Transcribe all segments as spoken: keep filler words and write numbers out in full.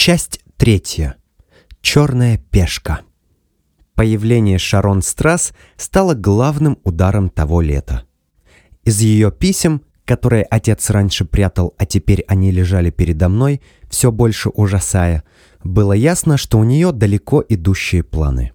Часть третья. Черная пешка. Появление Шарон Страсс стало главным ударом того лета. Из ее писем, которые отец раньше прятал, а теперь они лежали передо мной, все больше ужасая, было ясно, что у нее далеко идущие планы.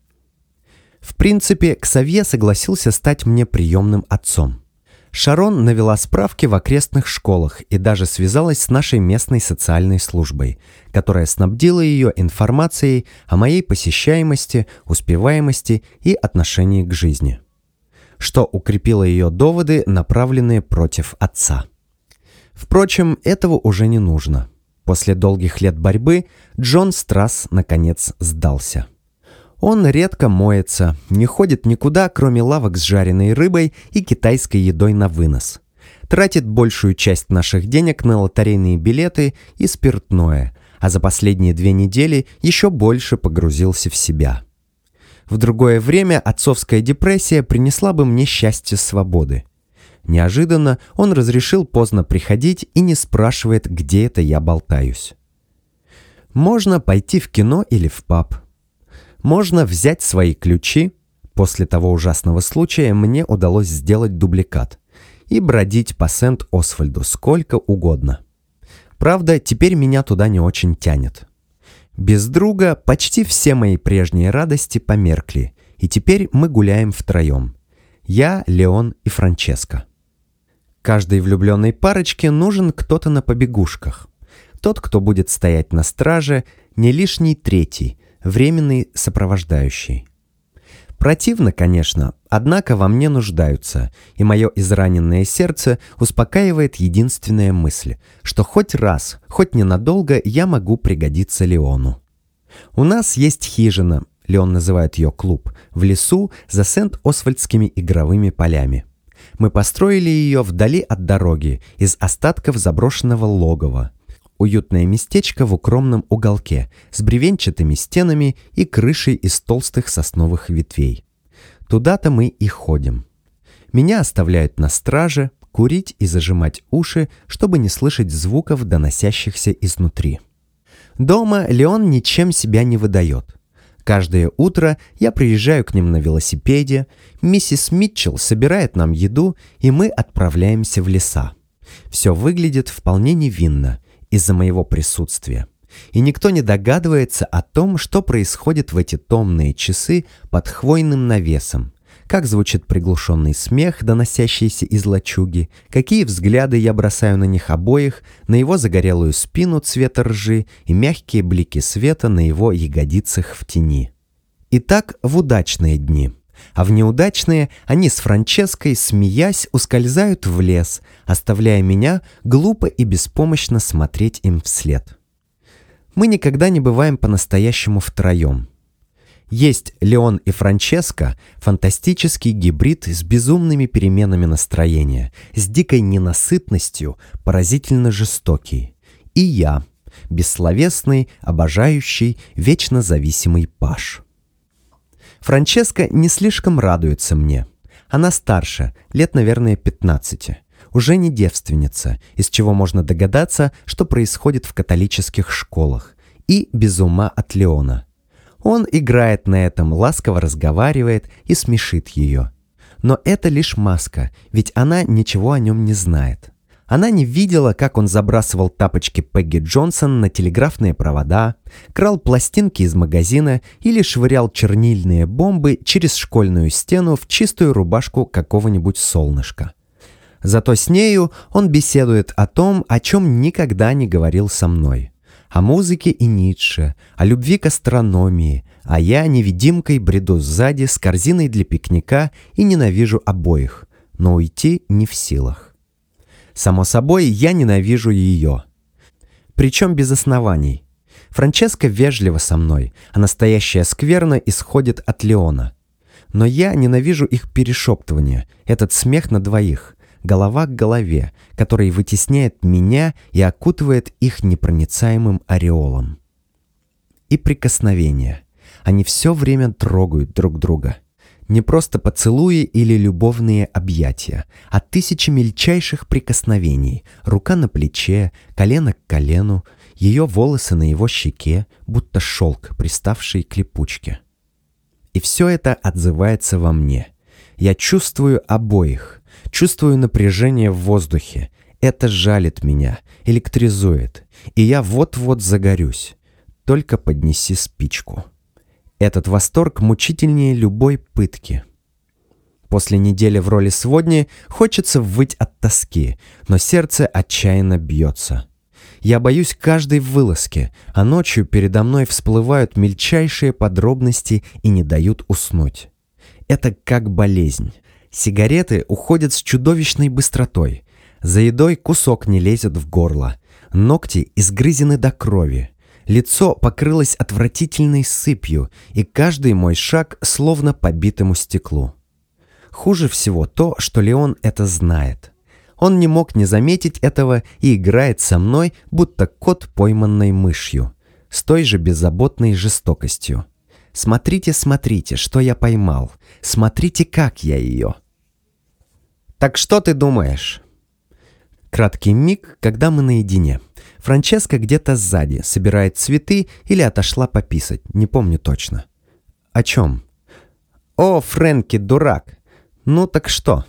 В принципе, Ксавье согласился стать мне приемным отцом. Шарон навела справки в окрестных школах и даже связалась с нашей местной социальной службой, которая снабдила ее информацией о моей посещаемости, успеваемости и отношении к жизни, что укрепило ее доводы, направленные против отца. Впрочем, этого уже не нужно. После долгих лет борьбы Джон Страсс наконец сдался. Он редко моется, не ходит никуда, кроме лавок с жареной рыбой и китайской едой на вынос. Тратит большую часть наших денег на лотерейные билеты и спиртное, а за последние две недели еще больше погрузился в себя. В другое время отцовская депрессия принесла бы мне счастье свободы. Неожиданно он разрешил поздно приходить и не спрашивает, где это я болтаюсь. Можно пойти в кино или в паб. Можно взять свои ключи, после того ужасного случая мне удалось сделать дубликат, и бродить по Сент-Освальду сколько угодно. Правда, теперь меня туда не очень тянет. Без друга почти все мои прежние радости померкли, и теперь мы гуляем втроем. Я, Леон и Франческа. Каждой влюбленной парочке нужен кто-то на побегушках. Тот, кто будет стоять на страже, не лишний третий, временный сопровождающий. Противно, конечно, однако во мне нуждаются, и мое израненное сердце успокаивает единственная мысль, что хоть раз, хоть ненадолго я могу пригодиться Леону. У нас есть хижина, Леон называет ее клуб, в лесу за Сент-Освальдскими игровыми полями. Мы построили ее вдали от дороги, из остатков заброшенного логова. Уютное местечко в укромном уголке, с бревенчатыми стенами и крышей из толстых сосновых ветвей. Туда-то мы и ходим. Меня оставляют на страже, курить и зажимать уши, чтобы не слышать звуков, доносящихся изнутри. Дома Леон ничем себя не выдает. Каждое утро я приезжаю к ним на велосипеде, миссис Митчелл собирает нам еду, и мы отправляемся в леса. Все выглядит вполне невинно из-за моего присутствия. И никто не догадывается о том, что происходит в эти томные часы под хвойным навесом, как звучит приглушенный смех, доносящийся из лачуги, какие взгляды я бросаю на них обоих, на его загорелую спину цвета ржи и мягкие блики света на его ягодицах в тени. И так в удачные дни. А в неудачные они с Франческой, смеясь, ускользают в лес, оставляя меня глупо и беспомощно смотреть им вслед. Мы никогда не бываем по-настоящему втроем. Есть Леон и Франческа, фантастический гибрид с безумными переменами настроения, с дикой ненасытностью, поразительно жестокий. И я, бессловесный, обожающий, вечно зависимый паж. Франческа не слишком радуется мне. Она старше, лет, наверное, пятнадцати. Уже не девственница, из чего можно догадаться, что происходит в католических школах. И без ума от Леона. Он играет на этом, ласково разговаривает и смешит ее. Но это лишь маска, ведь она ничего о нем не знает. Она не видела, как он забрасывал тапочки Пегги Джонсон на телеграфные провода, крал пластинки из магазина или швырял чернильные бомбы через школьную стену в чистую рубашку какого-нибудь солнышка. Зато с нею он беседует о том, о чем никогда не говорил со мной. О музыке и Ницше, о любви к астрономии, а я невидимкой бреду сзади с корзиной для пикника и ненавижу обоих, но уйти не в силах. Само собой, я ненавижу ее. Причем без оснований. Франческа вежлива со мной, а настоящая скверна исходит от Леона. Но я ненавижу их перешептывание, этот смех на двоих, голова к голове, который вытесняет меня и окутывает их непроницаемым ореолом. И прикосновения. Они все время трогают друг друга. Не просто поцелуи или любовные объятия, а тысячи мельчайших прикосновений, рука на плече, колено к колену, ее волосы на его щеке, будто шелк, приставший к липучке. И все это отзывается во мне. Я чувствую обоих, чувствую напряжение в воздухе. Это жалит меня, электризует, и я вот-вот загорюсь. Только поднеси спичку. Этот восторг мучительнее любой пытки. После недели в роли сводни хочется выть от тоски, но сердце отчаянно бьется. Я боюсь каждой вылазки, а ночью передо мной всплывают мельчайшие подробности и не дают уснуть. Это как болезнь. Сигареты уходят с чудовищной быстротой. За едой кусок не лезет в горло. Ногти изгрызены до крови. Лицо покрылось отвратительной сыпью, и каждый мой шаг словно по битому стеклу. Хуже всего то, что Леон это знает. Он не мог не заметить этого и играет со мной, будто кот, пойманной мышью, с той же беззаботной жестокостью. Смотрите, смотрите, что я поймал. Смотрите, как я ее. Так что ты думаешь? Краткий миг, когда мы наедине. Франческа где-то сзади, собирает цветы или отошла пописать, не помню точно. О чем? О, Фрэнки, дурак. Ну так что?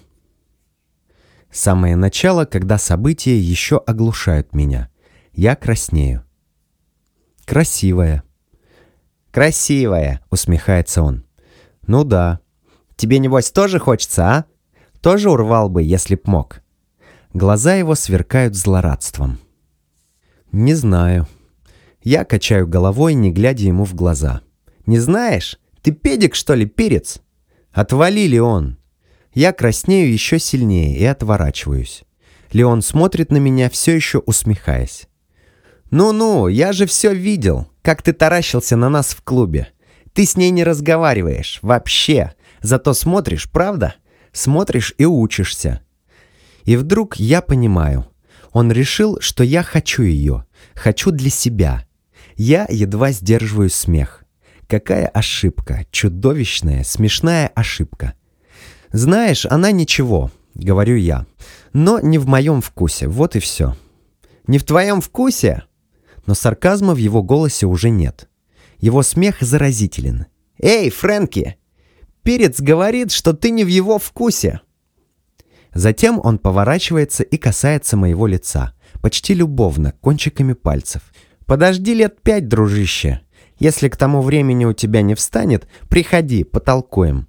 Самое начало, когда события еще оглушают меня. Я краснею. Красивая. Красивая, усмехается он. Ну да. Тебе, небось, тоже хочется, а? Тоже урвал бы, если б мог. Глаза его сверкают злорадством. Не знаю. Я качаю головой, не глядя ему в глаза. Не знаешь? Ты педик, что ли, перец? Отвали, Леон. Я краснею еще сильнее и отворачиваюсь. Леон смотрит на меня, все еще усмехаясь. «Ну-ну, я же все видел, как ты таращился на нас в клубе. Ты с ней не разговариваешь, вообще. Зато смотришь, правда? Смотришь и учишься». И вдруг я понимаю. Он решил, что я хочу ее, хочу для себя. Я едва сдерживаю смех. Какая ошибка, чудовищная, смешная ошибка. «Знаешь, она ничего», — говорю я, — «но не в моем вкусе, вот и все». «Не в твоем вкусе?» Но сарказма в его голосе уже нет. Его смех заразителен. «Эй, Фрэнки! Перец говорит, что ты не в его вкусе!» Затем он поворачивается и касается моего лица, почти любовно, кончиками пальцев. «Подожди лет пять, дружище. Если к тому времени у тебя не встанет, приходи, потолкуем».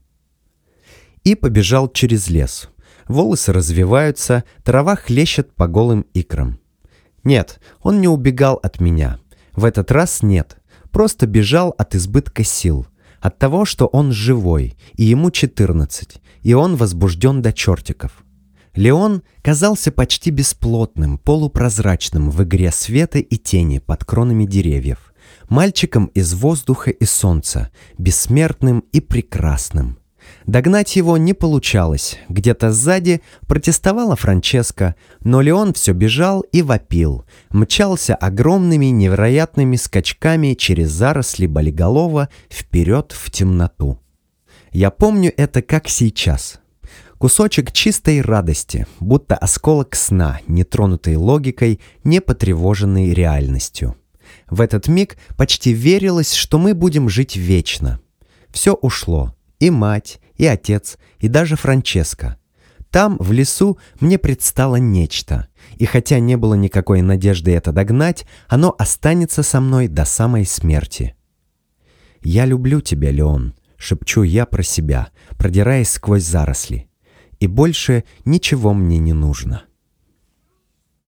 И побежал через лес. Волосы развиваются, трава хлещет по голым икрам. Нет, он не убегал от меня. В этот раз нет. Просто бежал от избытка сил. От того, что он живой, и ему четырнадцать, и он возбужден до чертиков. Леон казался почти бесплотным, полупрозрачным в игре света и тени под кронами деревьев. Мальчиком из воздуха и солнца, бессмертным и прекрасным. Догнать его не получалось. Где-то сзади протестовала Франческа, но Леон все бежал и вопил, мчался огромными невероятными скачками через заросли болиголова вперед в темноту. Я помню это как сейчас. Кусочек чистой радости, будто осколок сна, не тронутый логикой, не потревоженный реальностью. В этот миг почти верилось, что мы будем жить вечно. Все ушло. И мать, и отец, и даже Франческа. Там, в лесу, мне предстало нечто. И хотя не было никакой надежды это догнать, оно останется со мной до самой смерти. «Я люблю тебя, Леон», — шепчу я про себя, продираясь сквозь заросли. «И больше ничего мне не нужно».